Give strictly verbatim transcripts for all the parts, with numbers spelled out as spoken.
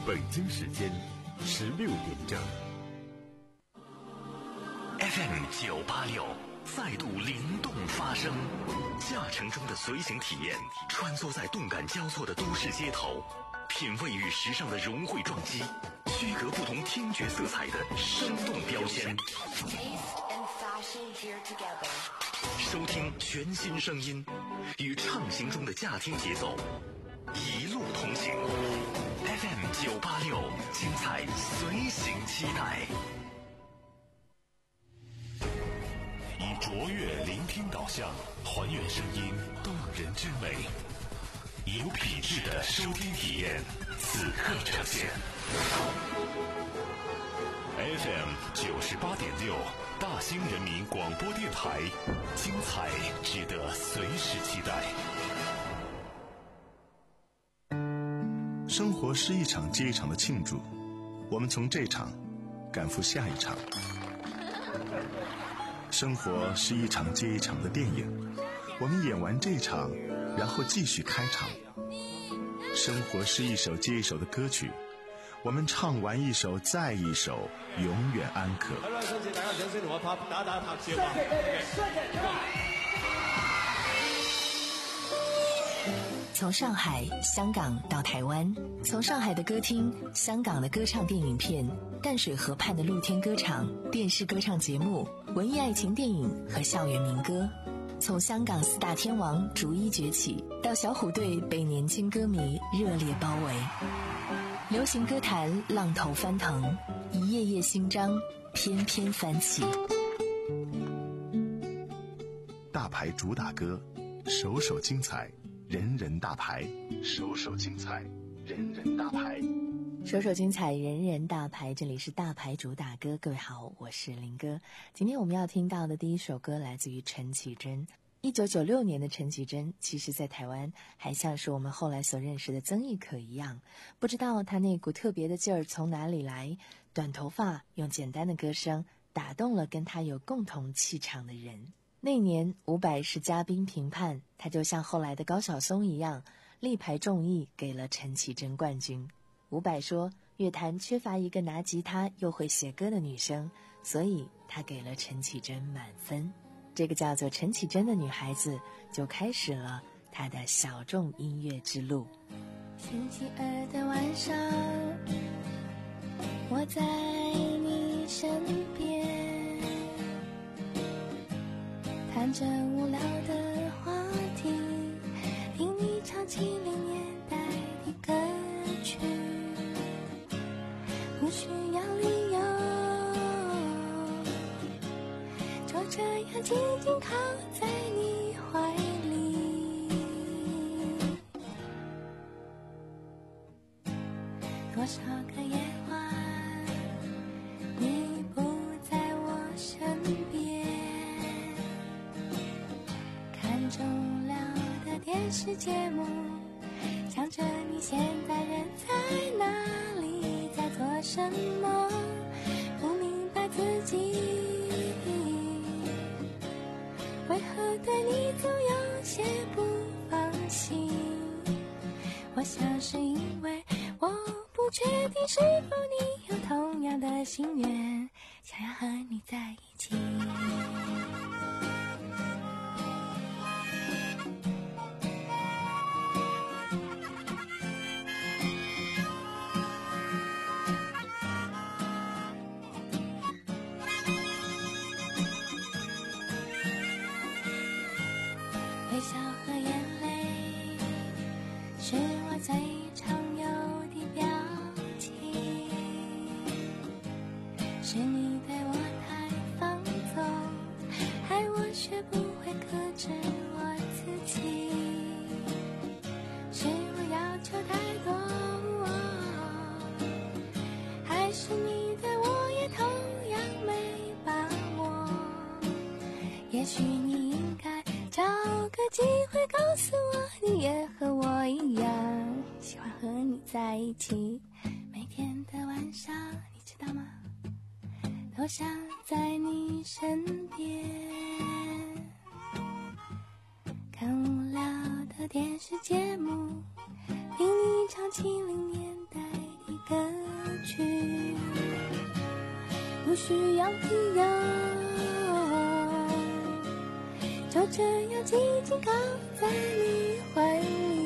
北京时间十六点整。 F M 九八六再度灵动发声，驾乘中的随行体验，穿梭在动感交错的都市街头，品味与时尚的融汇撞击，区隔不同听觉色彩的生动标签。收听全新声音，与畅行中的驾听节奏，一路同行。F M 九八六，精彩随行期待。以卓越聆听导向，还原声音动人之美，有品质的收听体验，此刻呈现。F M 九十八点六，大兴人民广播电台，精彩值得随时期待。 生活是一场接一场的庆祝，我们从这场赶赴下一场。生活是一场接一场的电影，我们演完这场，然后继续开场。生活是一首接一首的歌曲，我们唱完一首再一首，永远安可。 从上海、香港到台湾，从上海的歌厅、香港的歌唱电影片、淡水河畔的露天歌场、电视歌唱节目、文艺爱情电影和校园民歌，从香港四大天王逐一崛起，到小虎队被年轻歌迷热烈包围。流行歌坛浪头翻腾，一页页新章翩翩翻起。 大牌主打歌，首首精彩，人人大牌，首首精彩，人人大牌， 首首精彩，人人大牌。这里是大牌主打歌，各位好，我是林哥。今天我们要听到的第一首歌来自于陈绮贞。一九九六年的陈绮贞，其实在台湾还像是我们后来所认识的曾轶可一样，不知道她那股特别的劲儿从哪里来，短头发，用简单的歌声打动了跟她有共同气场的人。那年伍佰是嘉宾评判，他就像后来的高晓松一样，力排众议给了陈绮贞冠军。伍佰说，乐坛缺乏一个拿吉他又会写歌的女生，所以他给了陈绮贞满分。这个叫做陈绮贞的女孩子就开始了她的小众音乐之路。 星期二的晚上，我在你身边，谈着无聊的话题，听你唱七零年代的歌曲，不需要理由，就这样静静靠在你怀里。多少个夜晚，你不在我身边，看重要的电视节目，想着你现在人在哪里，在做什么，不明白自己为何对你总有些不放心。我想是因为我不确定是否你有同样的心愿，想要和你在一起。微笑和眼泪是我最常有的表情，是你对我太放纵，害我学不会克制我自己，是我要求太多，还是你对我也同样没把握？也许你应该找个机会告诉我，你也和我一样喜欢和你在一起。每天的晚上，你知道吗？都想在你身边，看无聊的电视节目，听你唱七零年代的歌不需要理由，就这样紧紧靠在你怀里。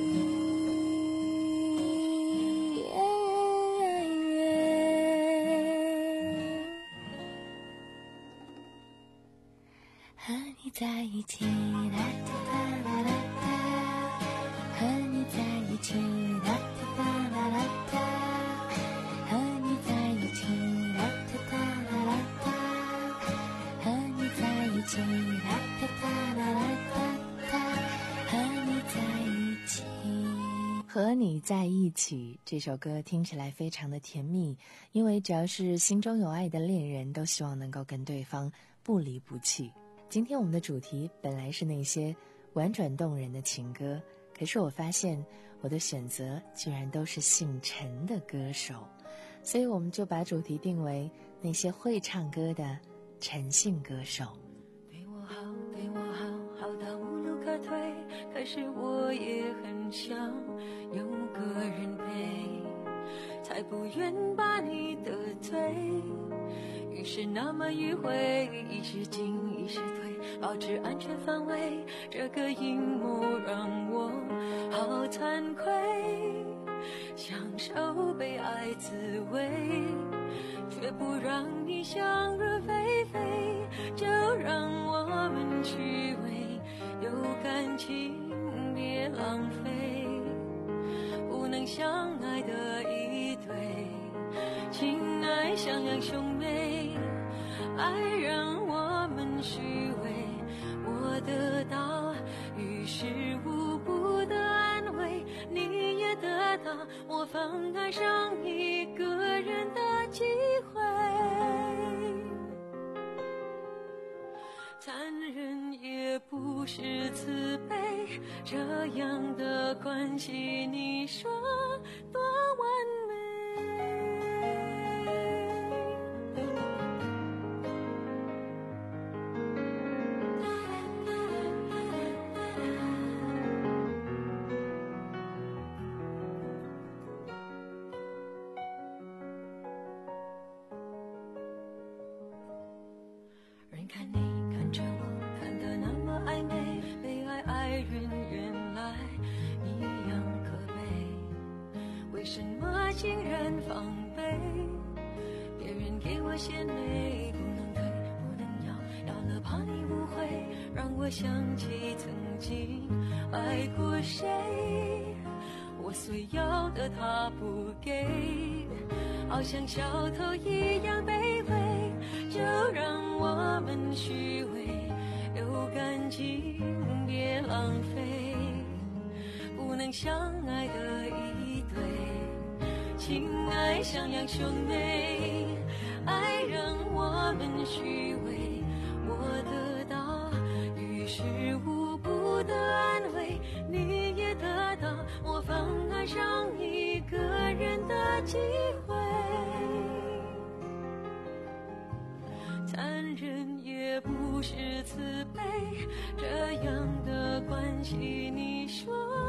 和你在一起，啦哒哒啦啦哒，和你在一起，啦哒哒啦啦哒，和你在一起，啦哒哒啦啦哒，和你在一起，啦哒哒啦啦哒，和你在一起。 和你在一起这首歌听起来非常的甜蜜，因为只要是心中有爱的恋人，都希望能够跟对方不离不弃。今天我们的主题本来是那些婉转动人的情歌，可是我发现我的选择居然都是姓陈的歌手，所以我们就把主题定为那些会唱歌的陈姓歌手。 对我好，对我好，好到无路可退，可是我也很想有个人陪，才不愿把你得罪。于是那么迂回，一时进一时退，保持安全范围，这个阴谋让我好惭愧，享受被爱滋味，却不让你想入非非，就让我们虚伪，有感情别浪费，不能相爱的一对，情爱像样兄妹，爱让我们虚伪，我得到于事无补的安慰，你也得到我放爱上一个人的机会。残忍也不是慈悲，这样的关系你说多完美。人看你看着我，看得那么暧昧，被爱爱人原来一样可悲，为什么竟然防备？别人给我献媚，不能退不能要，要了怕你误会，让我想起曾经爱过谁，我所要的他不给，好像小偷一样卑微，就让我们虚伪，有感情别浪费，不能相爱的一对，情爱像样兄妹，爱让我们虚伪，我得到于事无补的安慰，你也得到我放爱上一个人的机会。残忍也不是慈悲，这样的关系你说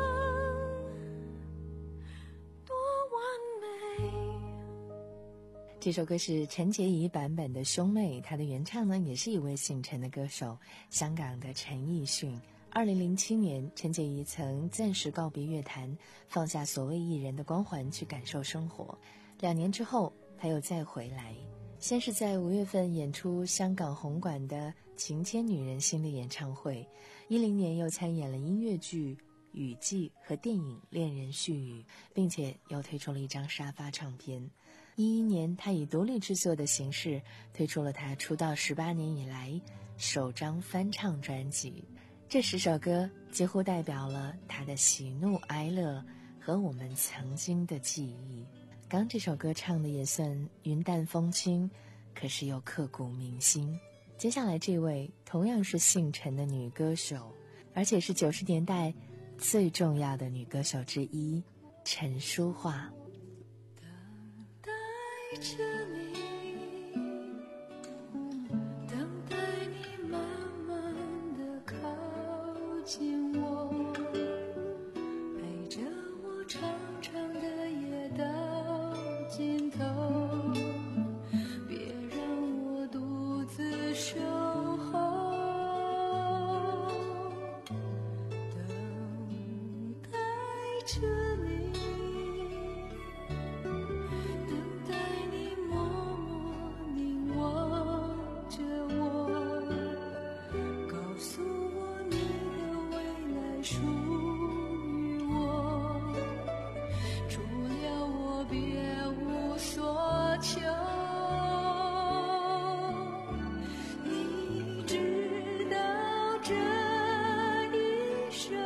多完美。 这首歌是陈洁仪版本的《兄妹》，她的原唱呢也是一位姓陈的歌手，香港的陈奕迅。二零零七年，陈洁仪曾暂时告别乐坛，放下所谓艺人的光环去感受生活。两年之后，她又再回来，先是在五月份演出香港红馆的《情牵女人心》的演唱会，一零年又参演了音乐剧《雨季》和电影《恋人絮语》，并且又推出了一张沙发唱片。一一年，她以独立制作的形式推出了她出道十八年以来首张翻唱专辑。这十首歌几乎代表了她的喜怒哀乐和我们曾经的记忆。刚这首歌唱的也算云淡风轻，可是又刻骨铭心。接下来这位同样是姓陈的女歌手，而且是九十年代最重要的女歌手之一，陈淑桦。 等待着你，等待你慢慢地靠近我，陪着我长长的夜到尽头，别让我着你，等待你默默凝望着我，告诉我你的未来属于我，除了我别无所求。你知道这一生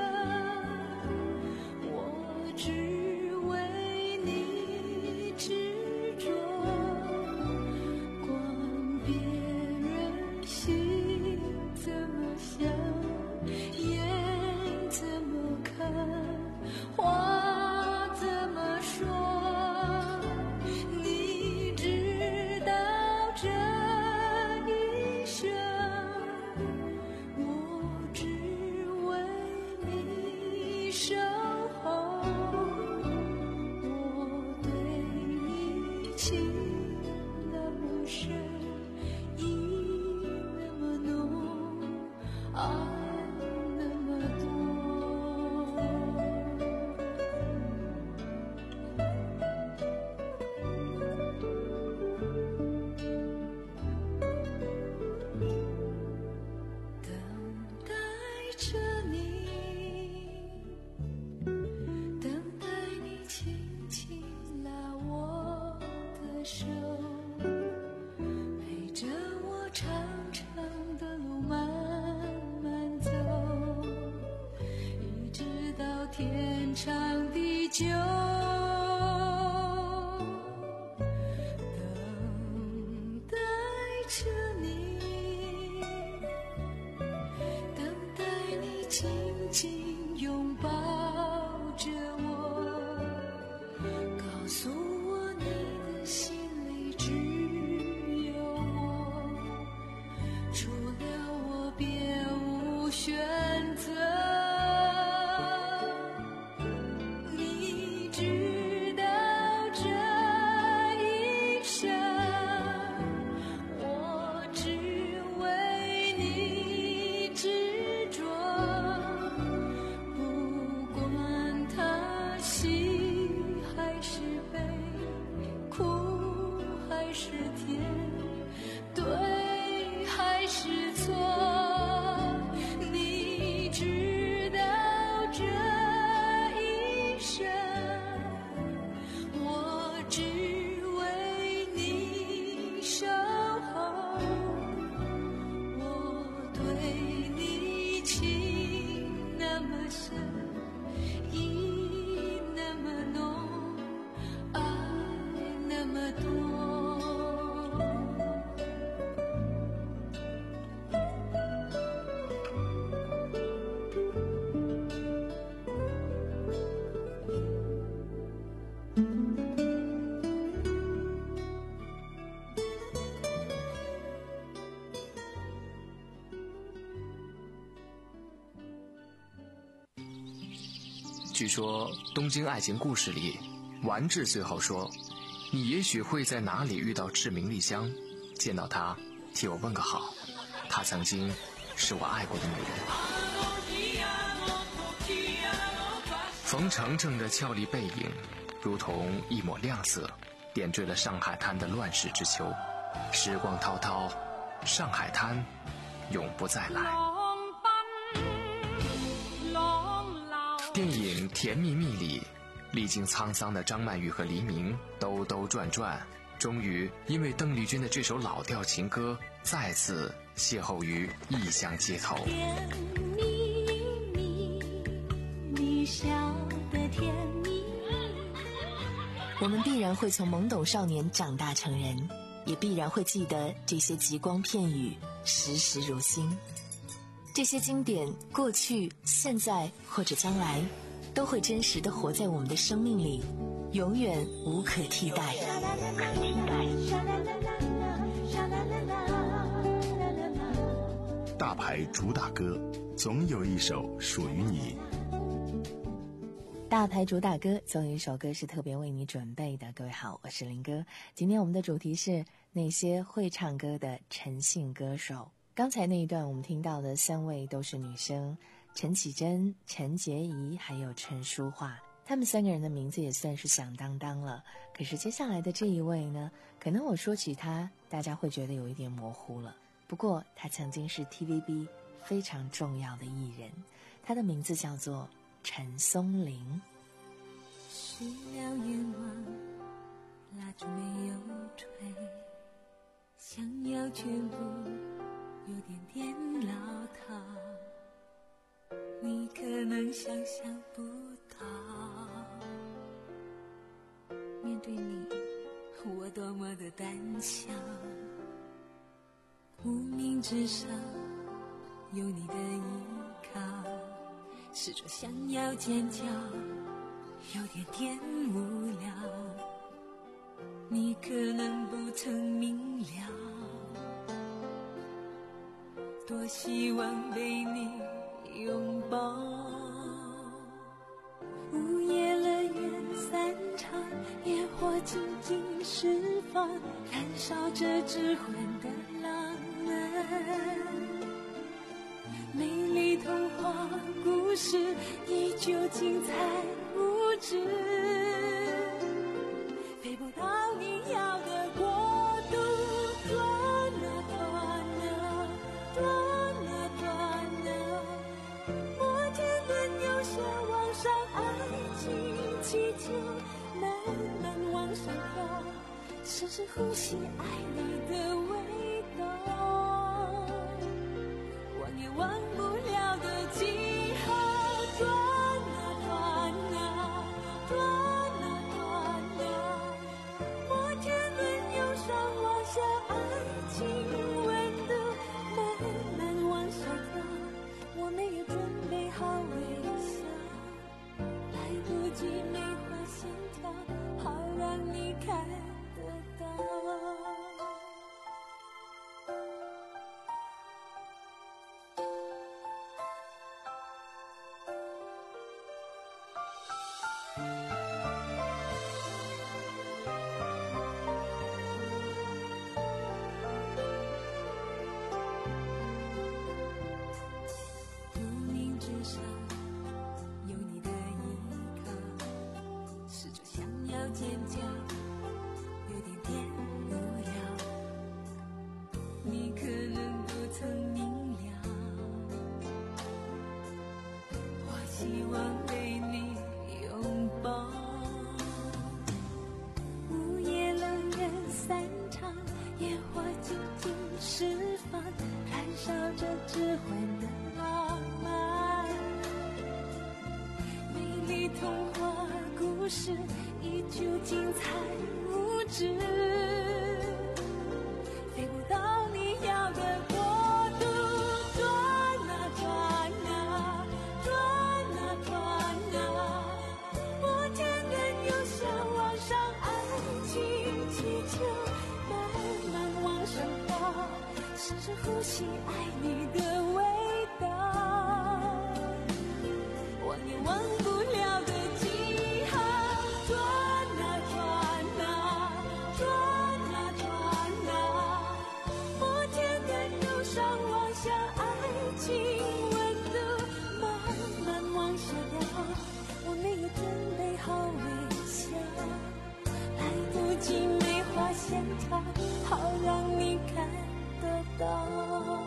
我只为你执着，管别人心怎么想，眼怎么看，话怎么说，你知道这一生我只为你守候，我对你情那么深，意那么浓，爱那么多。等待着你，等待你轻轻拉我的手，陪着我长长的路慢慢走，一直到天长地久。等待着你，等待你紧紧拥抱着我，告诉我你的心里只有我，除了我别无选择。你知道这一生我只为你执着，不管它喜还是悲，苦还是甜，对还是错，你知道这一生我只为你守候，我对你情那么深，意那么浓，爱那么多。 据说《东京爱情故事》里，丸治最后说：“你也许会在哪里遇到志明丽香，见到她，替我问个好。她曾经是我爱过的女人。”冯程程的俏丽背影，如同一抹亮色，点缀了上海滩的乱世之秋。时光滔滔，上海滩永不再来。电影《甜蜜蜜》里，历经沧桑的张曼玉和黎明兜兜转转，终于因为邓丽君的这首老调情歌，再次邂逅于异乡街头。 甜蜜蜜，你笑得甜蜜。 我们必然会从懵懂少年长大成人，也必然会记得这些极光片语，时时如新。这些经典，过去、现在或者将来，都会真实地活在我们的生命里，永远无可替代。 大牌主打歌，总有一首属于你。 大牌主打歌，总有一首歌是特别为你准备的。各位好，我是林哥。今天我们的主题是那些会唱歌的陈姓歌手。刚才那一段我们听到的三位都是女生，陈绮贞、陈洁仪还有陈淑桦。 他们三个人的名字也算是响当当了。可是接下来的这一位呢，可能我说起他，大家会觉得有一点模糊了。不过他曾经是 T V B 非常重要的艺人，他的名字叫做陈松伶。 熄了愿望，蜡烛没有吹，想要全部有点点老套，你可能想象不到，面对你我多么的胆小，无名指上有你的依靠，试着想要尖叫，有点点无聊，你可能不曾明了，多希望被你拥抱。午夜乐园散场，烟火静静释放，燃烧着智慧的浪漫，美丽童话故事依旧精彩无止，飞不到你要的国度，断了断了断了断了，摩天轮有些往上，爱情气球慢慢往上跳，试试呼吸爱你的味道，忘也忘不了的记号，断了断了断了断了，摩天轮由上往下，爱情温度慢慢往下跳，我没有准备好微笑，来不及梅花线条，好让你看得到。无名指上有你的依靠，试着想要尖叫，有点点无聊，你可能不曾明了，我希望被你拥抱。午夜乐园散场，烟火静静释放，燃烧着智慧的浪漫，美丽童话故事依旧精彩无止，飞不到你要的国度，断了断了断了断了，摩天轮由下往上，爱情气球慢慢往上跳，试着呼吸爱你的味道，忘也忘不了的记号，断了断了断了断了，摩天轮由上往下，爱情温度慢慢往下掉，我没有准备好微笑，来不及梅花线条，好让你看得到。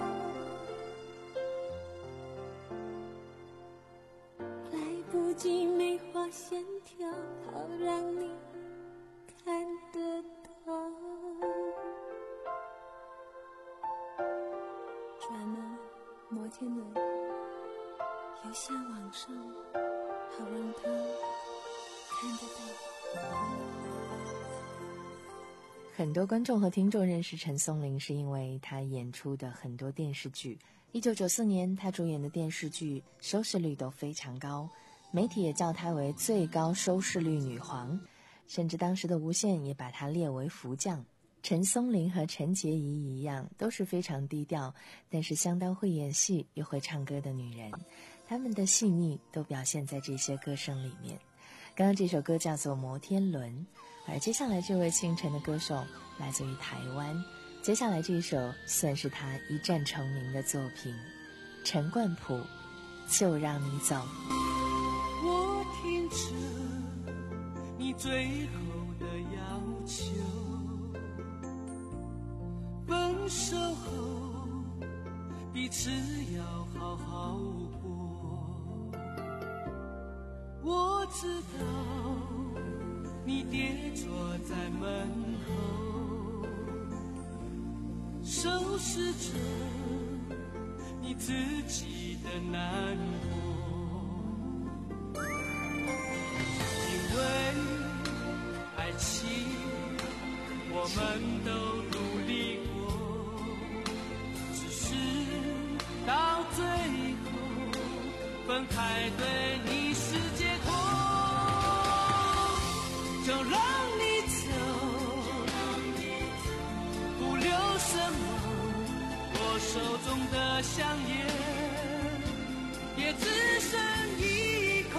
来不及梅花线条，好让你看得到。转了摩天轮，由下往上，好让他看得到。 很多观众和听众认识陈松伶是因为她演出的很多电视剧。一九九四年她主演的电视剧收视率都非常高，媒体也叫她为最高收视率女皇，甚至当时的无线也把她列为福将。陈松伶和陈洁仪一样，都是非常低调，但是相当会演戏又会唱歌的女人，她们的细腻都表现在这些歌声里面。刚刚这首歌叫做《摩天轮》，而接下来这位姓陈的歌手来自于台湾，接下来这一首算是他一战成名的作品，陈冠甫《就让你走》。 我听着你最后的要求，分手后彼此要好好过。我知道你跌坐在门口，收拾着你自己的难过。因为爱情我们都努力过，只是到最后分开对你是解脱。就让你走，不留什么，我手中的香烟也只剩一口。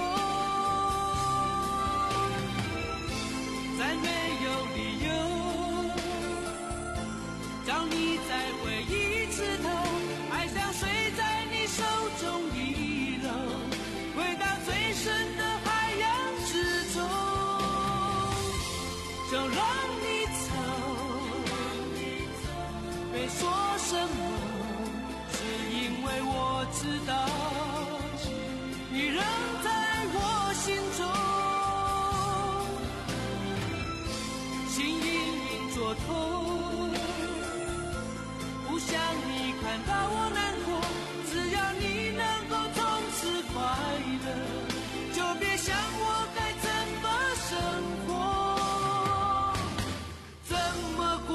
再没有理由叫你再回一次头，爱像水在你手中遗漏，回到最深的海洋之中。就让你走，别说什么，是因为我知道你仍在我心中。心隐隐作痛，不想你看到我难过，只要你能够从此快乐，就别想我该怎么生活，怎么过。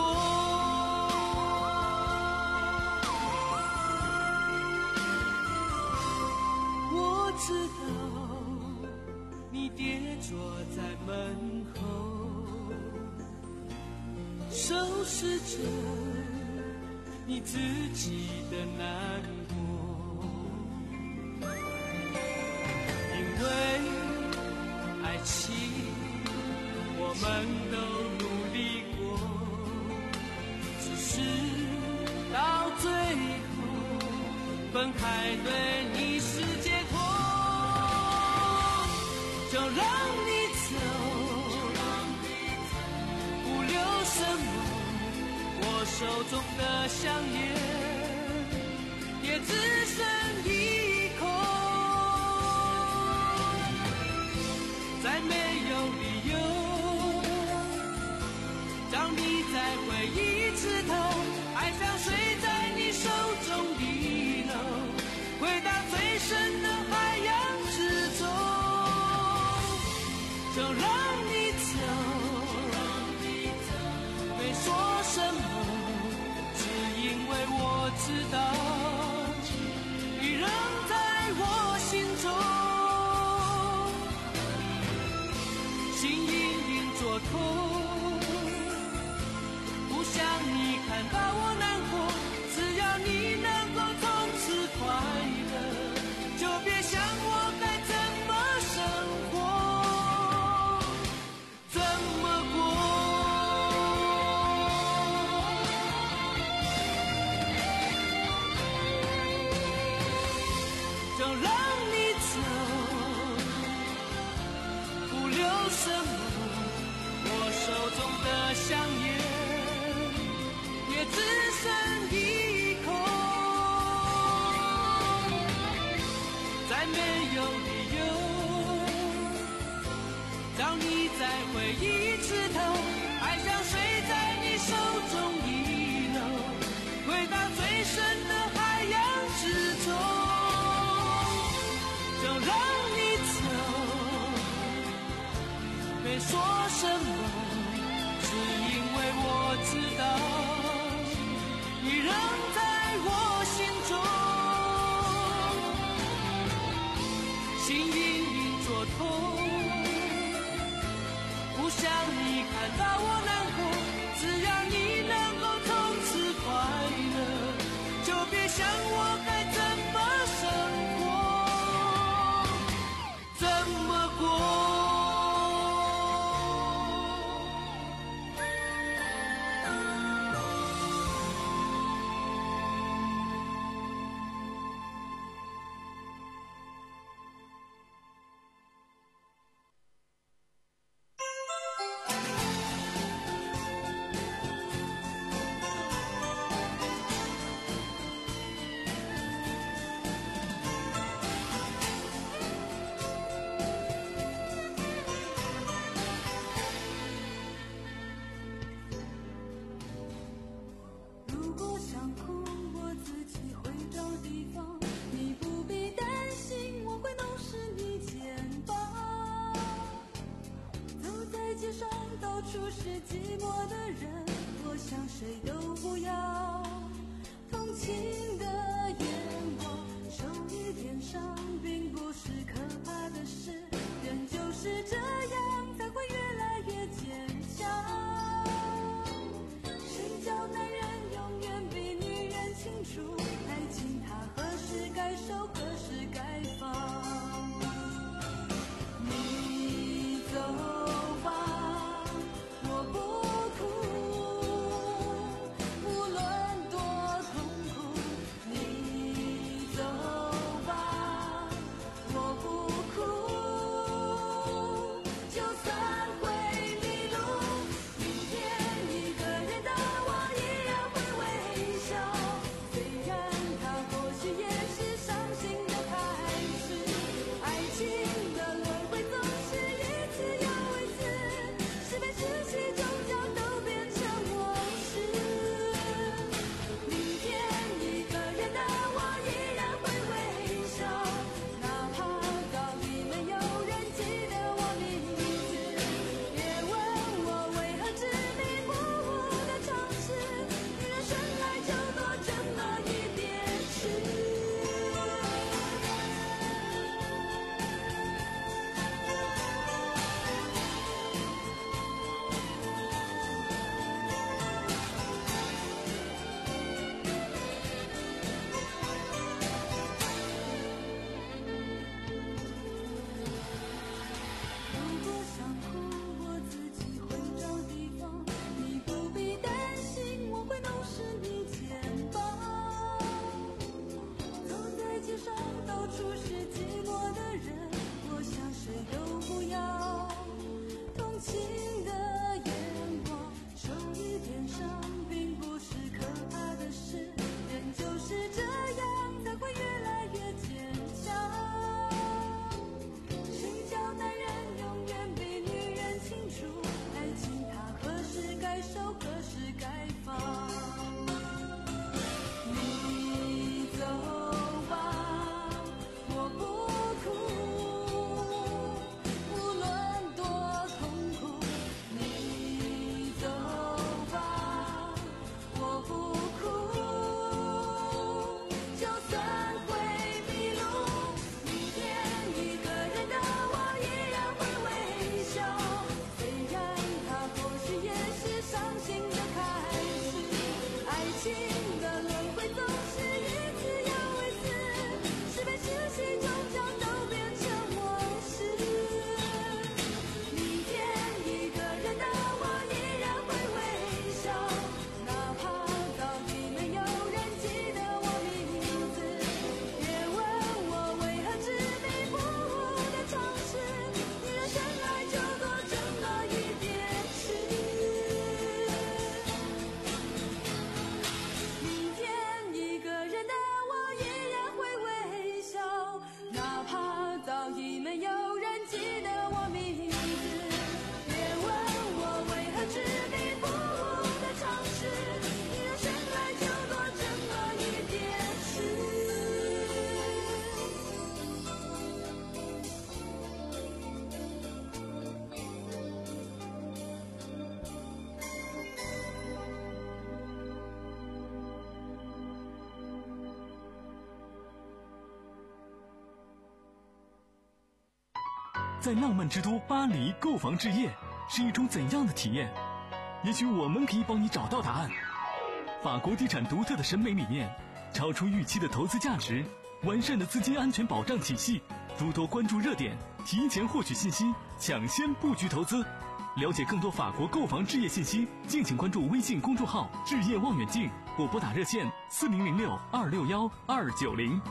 我知道你跌坐在门后，收拾着你自己的难过。因为爱情我们都努力过，只是到最后分开对你是解脱。就让你走，不留什么，我手中的香烟也只剩一口。再没有理由让你再回一次头，爱像水在你手中遗漏，回到最深的海洋之中。就让你走，没说什么，只因为我知道你仍在我心中。心隐隐作痛，不想你看到我难过，只要你能够从此快乐，就别想我该怎么生活，怎么过。就让你走，不留什么，我手处是寂寞的人，我想谁都不要。同情的眼光，受一点伤，并不是可怕的事，人就是这样，才会越来越坚强。谁叫男人永远比女人清楚，爱情它何时该收，何时该放。你走吧，我不哭，无论多痛苦。你走吧，我不哭，就算会迷路，明天一个人的我依然会微笑。虽然它或许也是伤心的开始，爱情的轮回总是一次又一次，是非是喜终将都变成往事。明天一个人的我依然会微笑，哪怕早已没有人记得我名字。别问我为何执迷不悟的尝试，女人生来就多这么一点事。如果想哭，我自己会找地方，你不必担心我会弄湿你肩膀。走在街上，到处是寂寞的人，我想谁都不要。同情的眼光，受一点伤，并不是可怕的事，人就是这样，才会越来越坚强。谁叫男人永远比女人清楚，爱情它何时该收，何时该放。你走吧，我不哭，无论多痛苦。你走吧，我不哭，就算会迷路，明天一个人的我依然会微笑。虽然它或许也是伤心的开始，爱情的轮回总是一次又一次，是非是喜终将都变成往事。明天一个人的我依然会微笑，哪怕早已没有人记得我名字。别问我为何执迷不悟的尝试，女人生来就多这么一点事。明天一个人的我依然会微笑，哪怕早已没有人记得我名字。别问我为何执迷不悟的尝试，女人生来就多这么一点事。 在浪漫之都巴黎购房置业是一种怎样的体验？也许我们可以帮你找到答案。法国地产独特的审美理念，超出预期的投资价值，完善的资金安全保障体系，诸多关注热点，提前获取信息，抢先布局投资。了解更多法国购房置业信息，敬请关注微信公众号“置业望远镜”或拨打热线四零零六二六幺二九零。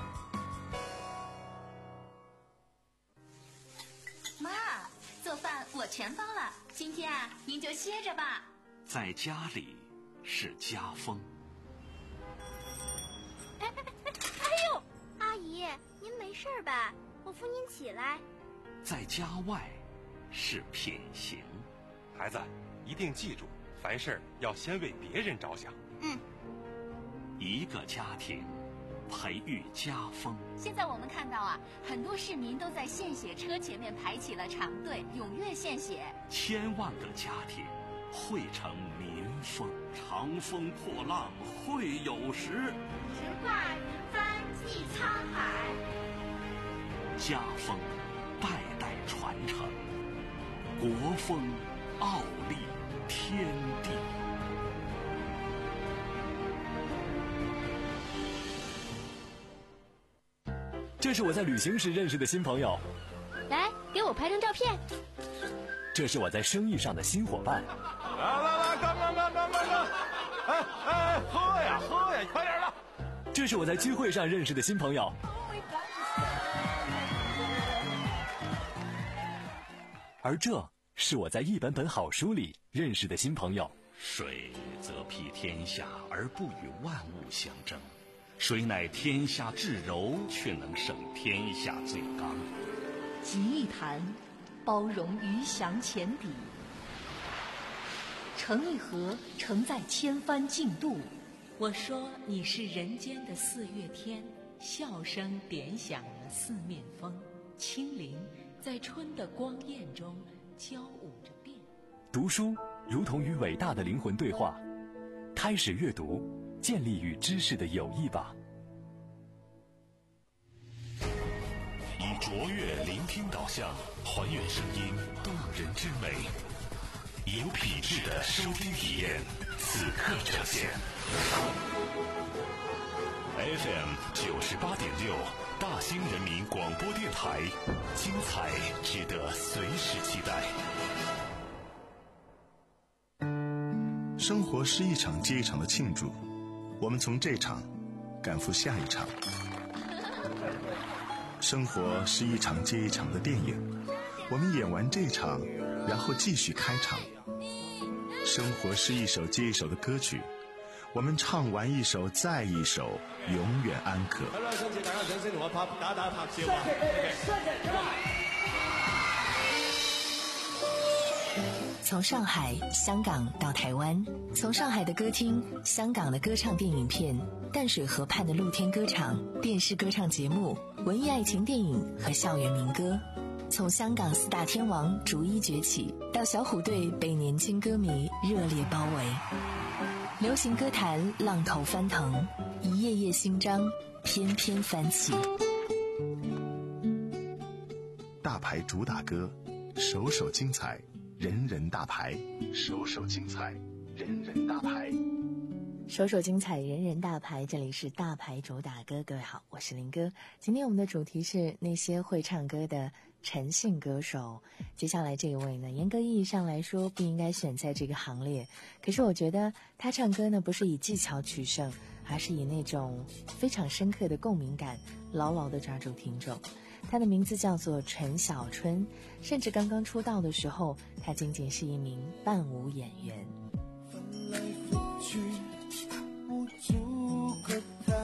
妈，做饭我全包了，今天啊，您就歇着吧。 在家里是家风。 哎哎哎哎呦，阿姨，您没事吧？我扶您起来。 在家外是品行。 孩子，一定记住，凡事要先为别人着想。 嗯。 一个家庭培育家风。 现在我们看到啊，很多市民都在献血车前面排起了长队，踊跃献血。 千万个家庭汇成民风，长风破浪会有时， 直挂云帆济沧海。 家风代代传承，国风傲立天地。 这是我在旅行时认识的新朋友， 来给我拍张照片。 这是我在生意上的新伙伴。 来来来，干干干干干干！哎哎，喝呀喝呀，快点的！ 这是我在聚会上认识的新朋友。而这是我在一本本好书里认识的新朋友。 水则辟天下而不与万物相争，水乃天下至柔，却能胜天下最刚。 集一坛，包容鱼翔浅底；盛一盒，承载千帆竞渡。 我说你是人间的四月天，笑声点响了四面风，清灵在春的光艳中交舞着变。 读书如同与伟大的灵魂对话，开始阅读，建立与知识的友谊吧。 以卓越聆听导向，还原声音动人之美，有品质的收听体验，此刻呈现。F M 九十八点六，大兴人民广播电台，精彩值得随时期待。 生活是一场接一场的庆祝，我们从这场赶赴下一场。生活是一场接一场的电影，我们演完这场，然后继续开场。生活是一首接一首的歌曲，我们唱完一首再一首，永远安可。 好啦，想請大家掌聲同我拍打打拍照啊！ 從上海、香港到台灣，從上海的歌廳、香港的歌唱電影片、淡水河畔的露天歌場、電視歌唱節目、文藝愛情電影和校園民歌，從香港四大天王逐一崛起，到小虎隊被年輕歌迷熱烈包圍。流行歌壇浪頭翻騰，一頁頁新章翩翩翻起。 大牌主打歌，首首精彩，人人大牌，首首精彩，人人大牌， 首首精彩，人人大牌。这里是大牌主打歌，各位好，我是林哥。今天我们的主题是那些会唱歌的陈姓歌手。接下来这一位呢，严格意义上来说不应该选在这个行列，可是我觉得他唱歌呢，不是以技巧取胜，而是以那种非常深刻的共鸣感牢牢地抓住听众。他的名字叫做陈小春，甚至刚刚出道的时候，他仅仅是一名伴舞演员。 翻来覆去无处可逃，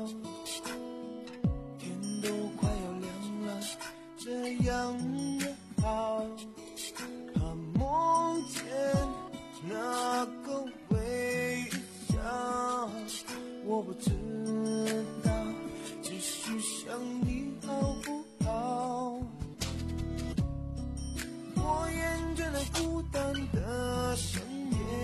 天都快要亮了，这样也好，怕梦见那个微笑，我不知道继续想你好不好，我厌倦了孤单的深夜，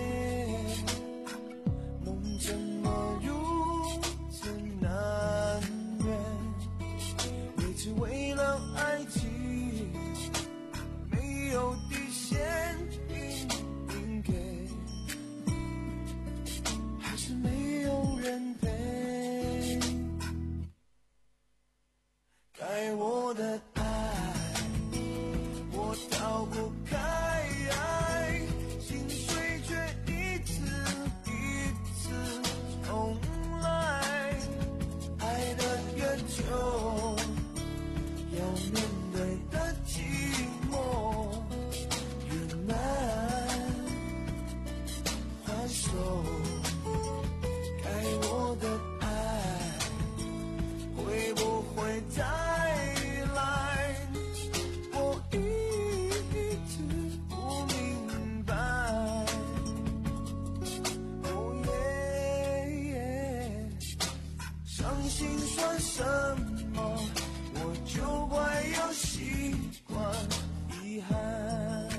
算什么？我就快要习惯遗憾。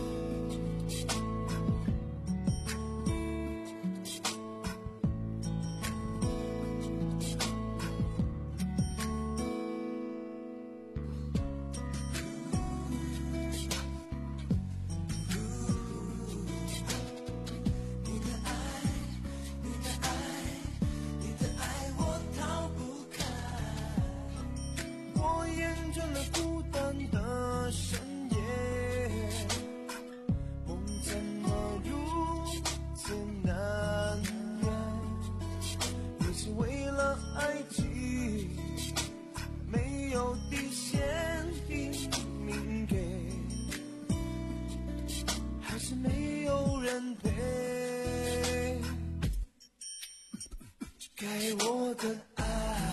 给我的爱，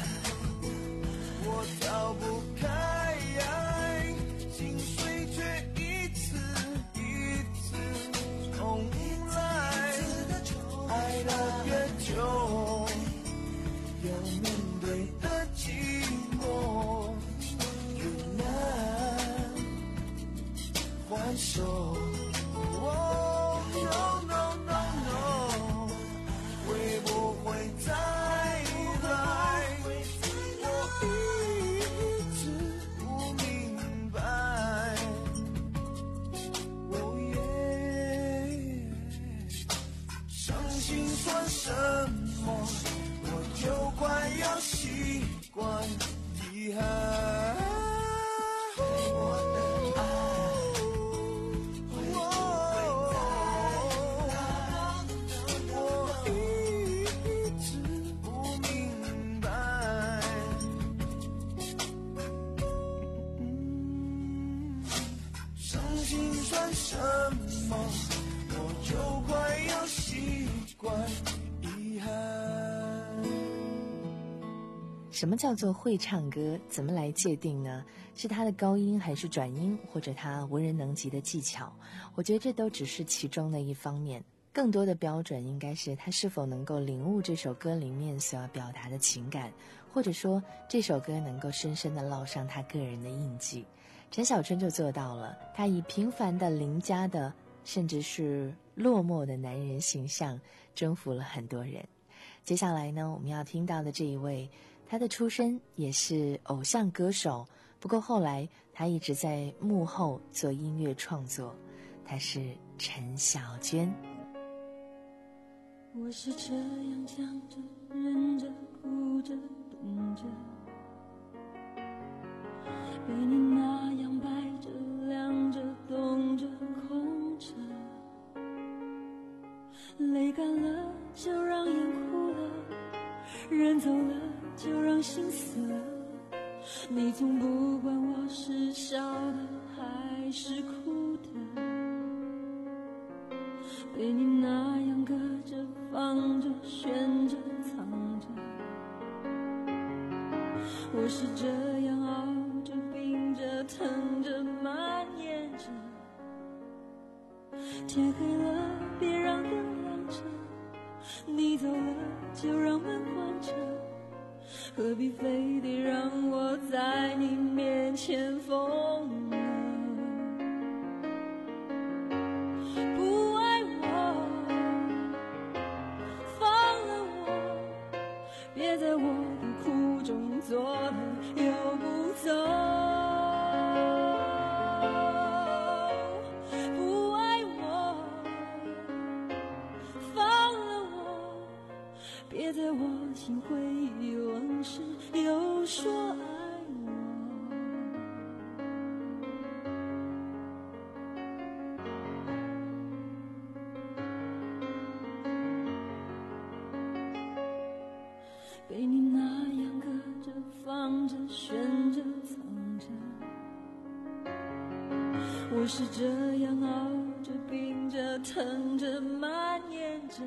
我逃不开，心碎却一次一次重来，爱得越久，要面对的寂寞越难还手。Oh, no, no, no, no, 会不会再来？我一直不明白。哦耶，伤心算什么？我就快要习惯遗憾。什么？我就快要习惯遗憾。 什么叫做会唱歌？怎么来界定呢？是他的高音还是转音，或者他无人能及的技巧？我觉得这都只是其中的一方面，更多的标准应该是他是否能够领悟这首歌里面所要表达的情感，或者说这首歌能够深深地烙上他个人的印记。陈小春就做到了，他以平凡的、邻家的，甚至是落寞的男人形象征服了很多人。接下来呢，我们要听到的这一位，他的出身也是偶像歌手，不过后来他一直在幕后做音乐创作，他是陈小娟。 我是这样讲着、忍着、哭着、等着，被你那样摆着、亮着、动着、空着，泪干了就让眼哭了，人走了就让心死了，你从不管我是笑的还是哭的，被你那样搁着、放着、悬着、藏着，我是这样熬着、冰着、疼着、蔓延着，天黑了别让灯亮着，你走了就让门关着，何必非得让我在你面前疯了？不爱我，放了我，别在我的苦中作乐又不走。不爱我，放了我，别在我心回忆往事又说爱我。被你那样搁着、放着、悬着、藏着，我是这样熬着、冰着、疼着、蔓延着，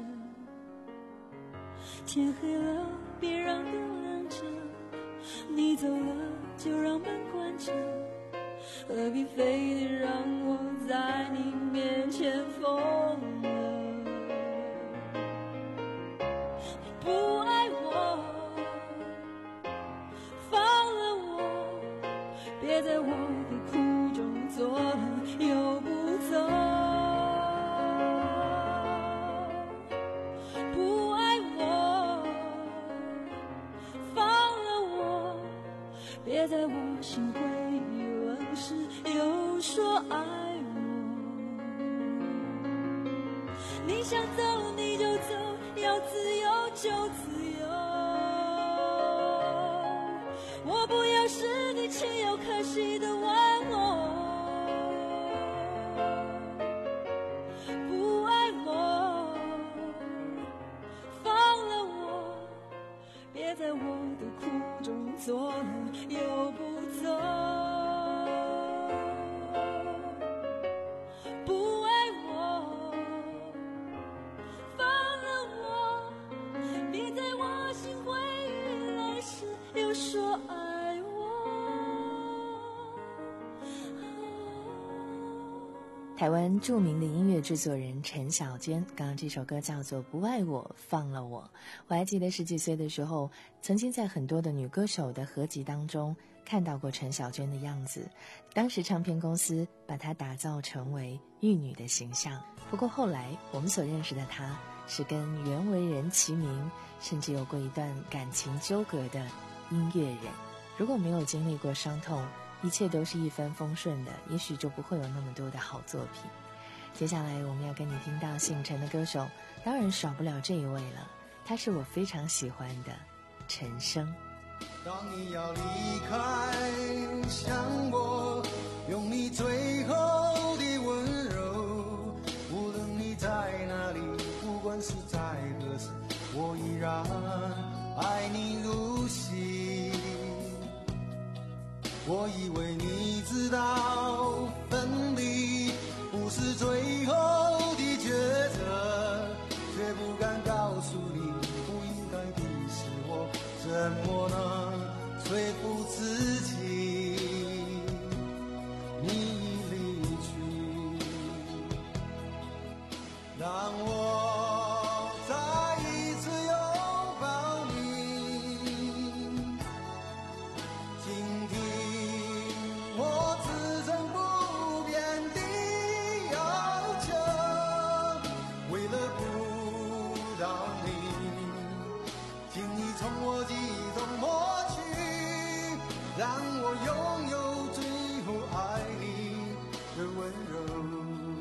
天黑了别让灯亮着，你走了就让门关着，何必非得让我在你面前疯了？不爱我， 你想走你就走，要自由就自由。我不要是你情有可惜的玩偶，不爱我，放了我，别在我的苦中作乐又不走。不爱我，放了我，别在我心灰意冷时又说爱我。 台湾著名的音乐制作人陈小娟，刚刚这首歌叫做《不爱我放了我》。我还记得十几岁的时候，曾经在很多的女歌手的合集当中看到过陈小娟的样子，当时唱片公司把她打造成为玉女的形象。不过后来我们所认识的她是跟袁惟仁齐名，甚至有过一段感情纠葛的音乐人。如果没有经历过伤痛，一切都是一帆风顺的，也许就不会有那么多的好作品。接下来我们要跟你听到姓陈的歌手，当然少不了这一位了，他是我非常喜欢的陈升。 当你要离开，想我，用你最后的温柔，无论你在哪里，不管是在何时，我依然爱你如昔。我以为你知道分离不是最后的抉择，却不敢告诉你不应该的是我，怎么能说服自己？你已离去，让我再一次拥抱你，倾听我此生不变的要求，为了不让你轻易从我记忆中抹去，让我拥有最后爱你的温柔。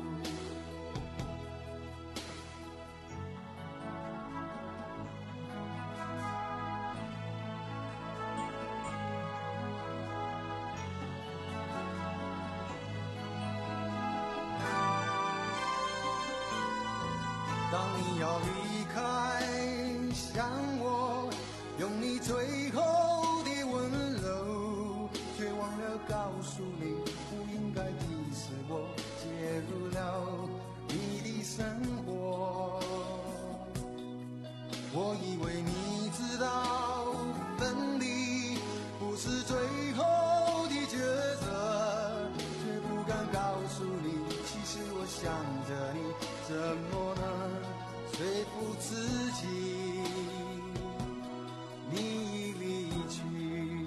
当你要离开，想我，用你最后的温柔，却忘了告诉你不应该的是我介入了你的生活。我以为你知道分离不是最后的抉择，却不敢告诉你，其实我想着你，怎么能说服自己？你已离去，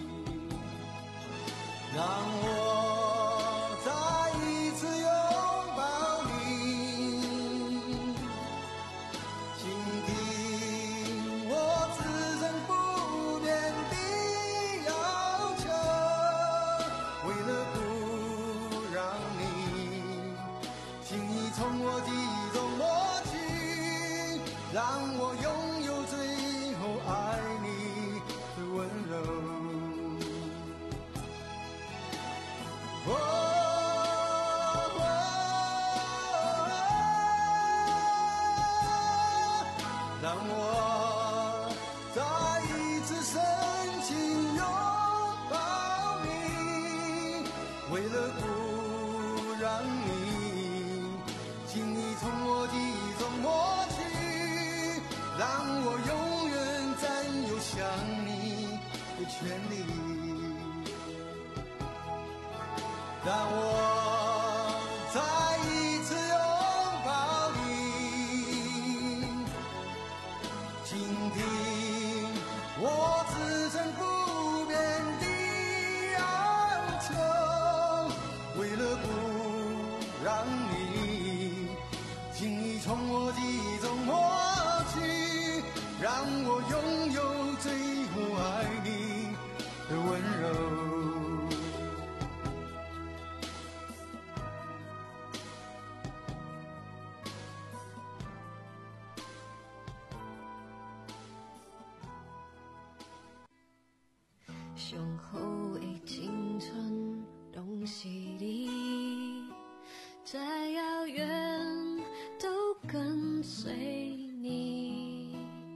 让我再一次拥抱你，倾听我此生不变的要求，为了不让你轻易从我记忆中抹去，让我拥有最后爱你的温柔。哦哦让我再一次深情拥抱你，为了不让你轻易从我记忆中抹去，让我永远占有想你的权利。让我再一次拥抱你，倾听我此生不变的要求，为了不让你轻易从我记忆中抹去，让我拥有最后爱你的温柔。 雄厚的青春拢是你，再遥远都跟随你。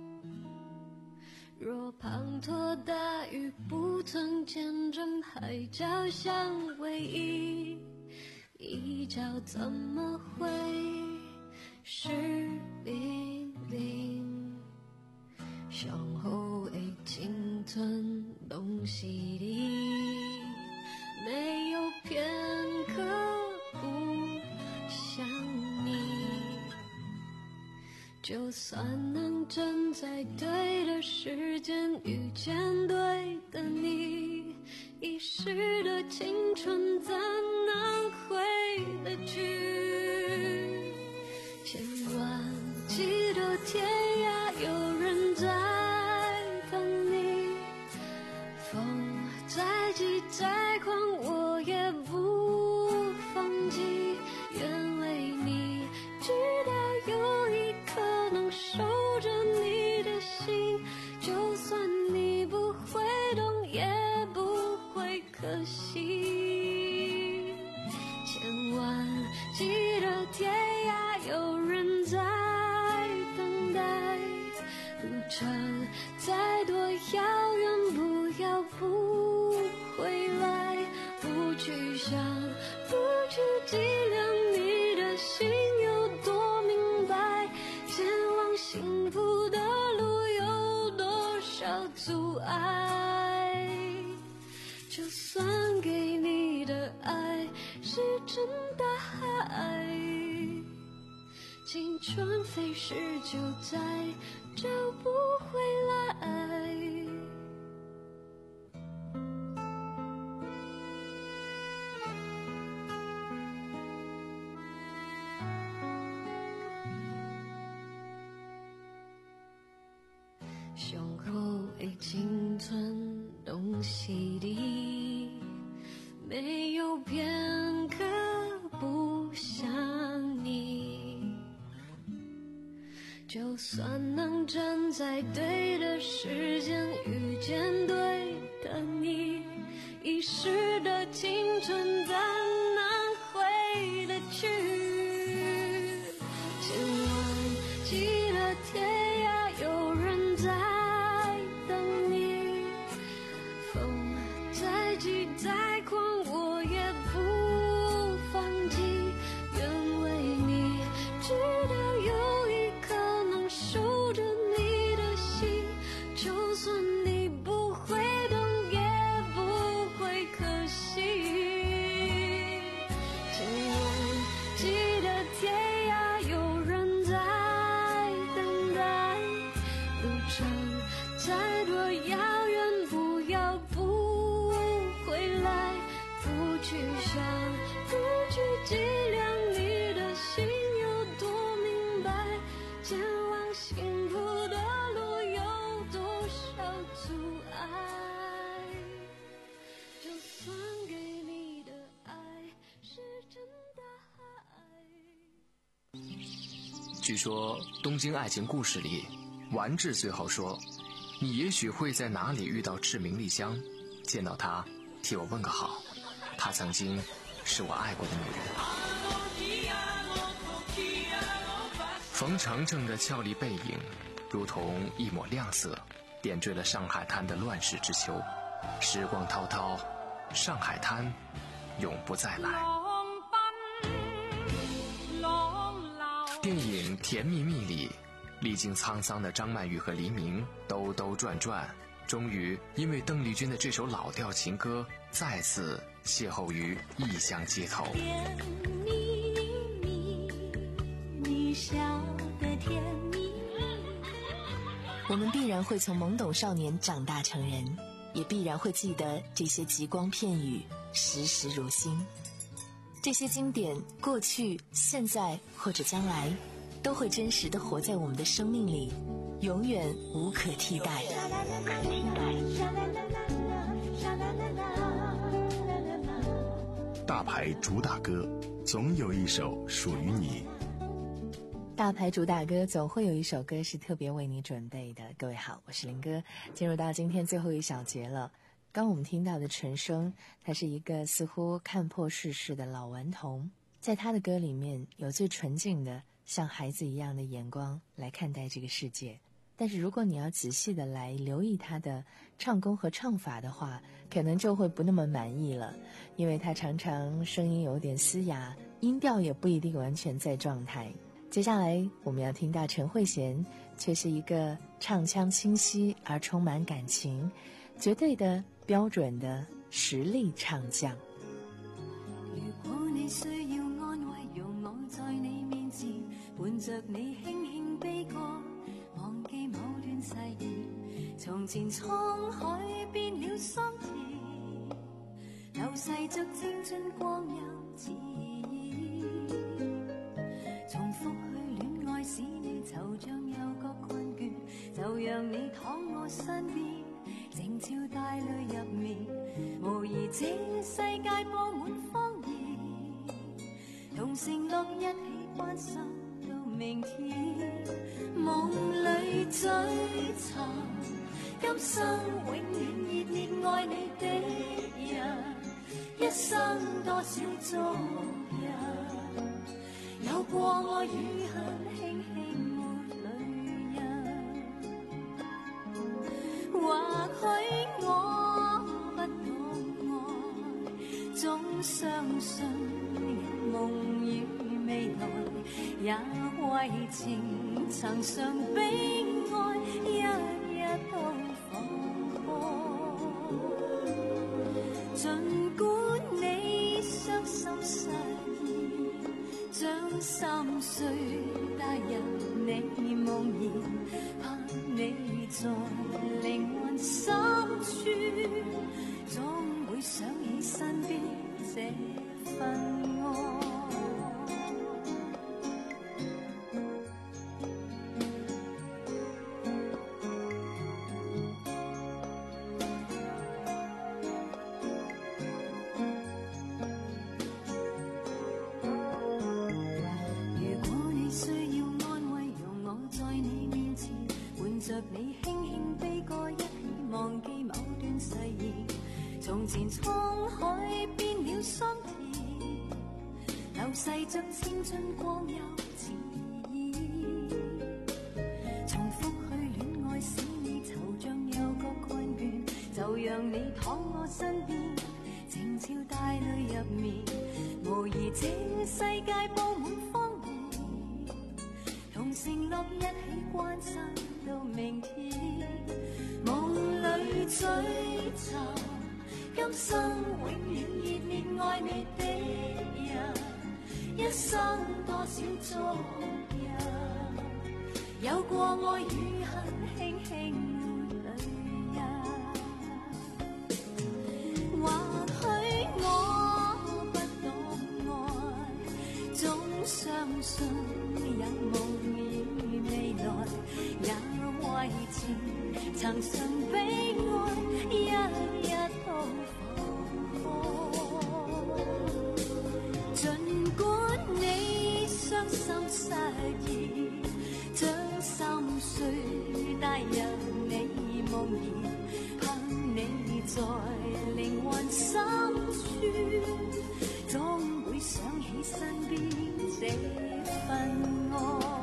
若滂沱大雨不曾见证海角相偎依，一角怎么会是冰冰？雄厚的青春拢是你，没有片刻不想你。就算能站在对的时间遇见对的你，一时的青春怎能回得去？千万记得天涯有人在等你，风再急再狂我也不放弃，愿为你直到有一刻能守着你的心，就算你不会懂也不会可惜。千万记得天涯有人在等待，路程再多遥远不要不回来，不去想不去计量你的心有多明白，前往幸福的路有多少阻碍。就算给你的爱是真的爱，青春飞逝就再找不回来。雄厚的青春拢是你，没有片刻不想你。就算能站在对的时间遇见对的你，一时的青春怎能回得去？千万记得天涯有人在等你，风再急再狂我也不放弃，愿为你直到有一刻能守着你的心，就算你不会懂也不会可惜。千万记得天涯有人在等待，路程再多遥远不要不回来，不去想不去计量你的心有多明白，前往幸福的路有多少阻碍。就算给你的爱是真的爱。 据说《东京爱情故事》里，丸治最后说：“你也许会在哪里遇到志明丽香，见到她，替我问个好。她曾经是我爱过的女人。”冯程程的俏丽背影，如同一抹亮色，点缀了上海滩的乱世之秋。时光滔滔，上海滩永不再来。电影《甜蜜蜜》里，历经沧桑的张曼玉和黎明兜兜转转，终于因为邓丽君的这首老调情歌，再次邂逅于异乡街头。 甜蜜蜜，你笑得甜蜜蜜。 我们必然会从懵懂少年长大成人，也必然会记得这些极光片语，时时如新。这些经典，过去、现在或者将来，都会真实地活在我们的生命里，永远无可替代。 大牌主打歌，总有一首属于你。 大牌主打歌总会有一首歌是特别为你准备的。各位好，我是林哥，进入到今天最后一小节了。 刚我们听到的陈升，他是一个似乎看破世事的老顽童，在他的歌里面有最纯净的像孩子一样的眼光来看待这个世界。但是如果你要仔细的来留意他的唱功和唱法的话，可能就会不那么满意了，因为他常常声音有点嘶哑，音调也不一定完全在状态。接下来我们要听到陈慧娴，却是一个唱腔清晰而充满感情，绝对的标准的实力唱将。 如果你需要安慰，容我在你面前伴着你輕輕悲歌，忘記某段誓言。從前滄海變了桑田，流逝着青春光陰自然。重複去戀愛使你惆悵又覺困倦，就讓你躺我身邊，靜悄帶淚入眠。無疑這世界佈滿謊言，同承諾一起關心到明天。夢裏追尋今生永遠熱烈愛你的人，一生多少遭人，有過愛與恨，輕輕抹淚印。或許我不懂愛，總相信有夢與未來，也為情曾嘗悲哀，一一都放開。儘管你傷心失意，將心碎帶入你夢魘，怕你在靈魂深處，總會想起身邊這份愛。你輕輕悲歌，一起忘記某段誓言。從前滄海變了桑田，流逝着青春光陰自然。重複去戀愛使你惆悵又覺困倦，就讓你躺我身邊，靜悄帶淚入眠。無疑這世界佈滿謊言，同承諾一起關心到明天。夢裏追尋今生永遠熱烈愛你的人，一生多少遭人，有過愛與恨，輕輕抹淚印。或許我不懂愛，總相信有夢與未來，也為情曾嘗悲哀，一一都放開。儘管你傷心失意，將心碎帶入你夢魘，怕你在靈魂深處，總會想起身邊這份愛。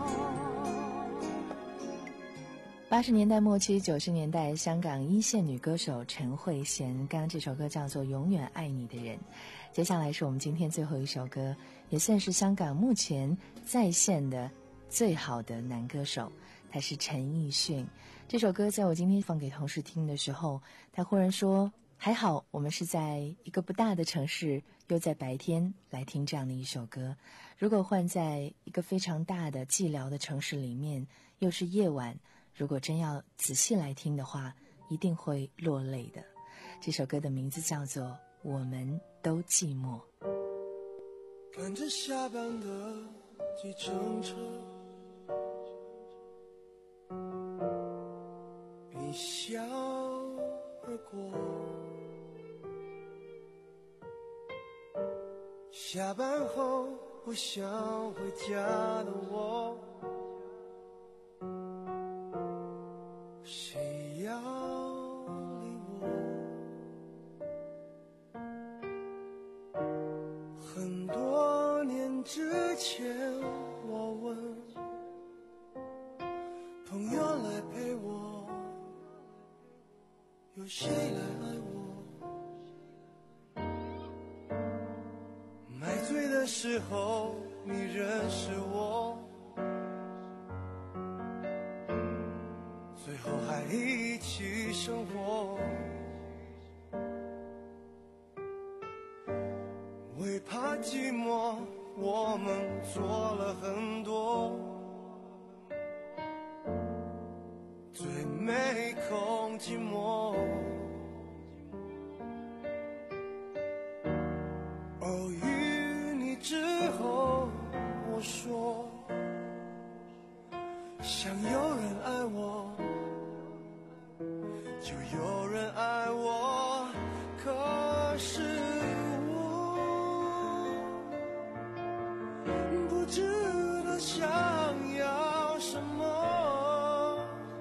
八十年代末期九十年代香港一线女歌手陈慧娴，刚刚这首歌叫做《永远爱你的人》。接下来是我们今天最后一首歌，也算是香港目前在线的最好的男歌手，他是陈奕迅。这首歌在我今天放给同事听的时候，他忽然说，还好我们是在一个不大的城市，又在白天来听这样的一首歌，如果换在一个非常大的寂寥的城市里面，又是夜晚，如果真要仔细来听的话，一定会落泪的。这首歌的名字叫做《我们都寂寞》。 赶着下班的计程车，一笑而过。下班后不想回家的我，谁要理我？ 谁来爱我？买醉的时候你认识我，最后还一起生活，为怕寂寞我们做了很多，最没空寂寞。偶遇你之后我说想有人爱我就有人爱我，可是我不知道想要什么，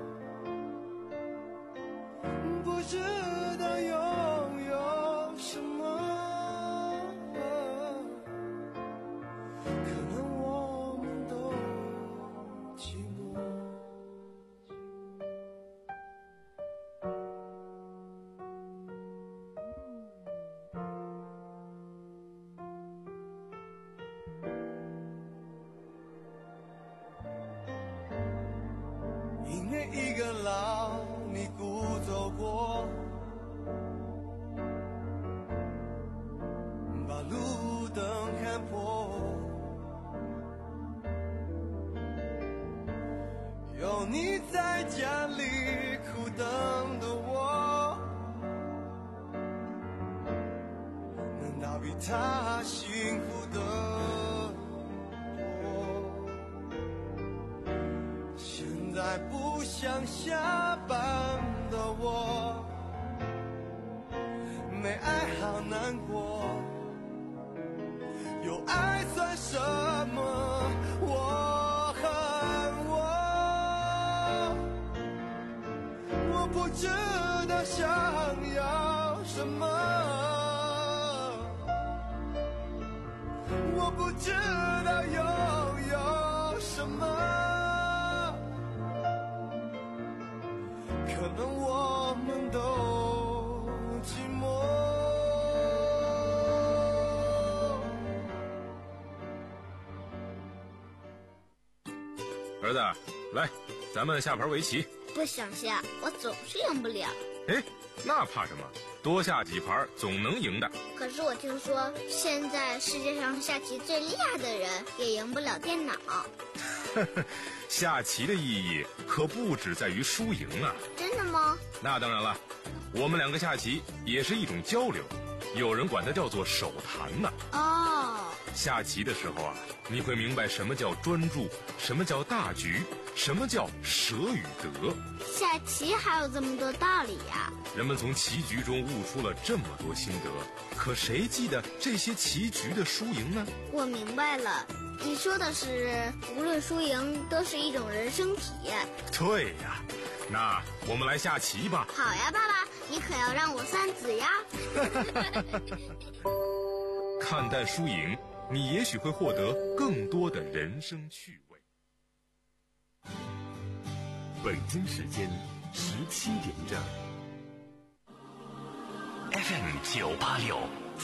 不知道拥有什么，可能我们都寂寞。一年一个老你孤走过，把路灯看破，有你在家里苦等的我，难道比他幸福的现在不想下班的我，没爱好难过，有爱算什么？我恨我，我不知道想要什么，我不知道拥有什么，可能我们都寂寞。 儿子，来，咱们下盘围棋。 不想下，我总是赢不了。 哎，那怕什么？多下几盘总能赢的。 可是我听说，现在世界上下棋最厉害的人也赢不了电脑。 下棋的意义可不只在于输赢啊！ 真的吗？ 那当然了，我们两个下棋也是一种交流，有人管它叫做手谈呢。 哦， 下棋的时候啊，你会明白什么叫专注，什么叫大局，什么叫舍与得。 下棋还有这么多道理呀！ 人们从棋局中悟出了这么多心得，可谁记得这些棋局的输赢呢？ 我明白了。你说的是，无论输赢都是一种人生体验。 对呀，那我们来下棋吧。 好呀，爸爸，你可要让我三子呀。 看淡输赢，你也许会获得更多的人生趣味。 北京时间十七点整。 F M 九八六。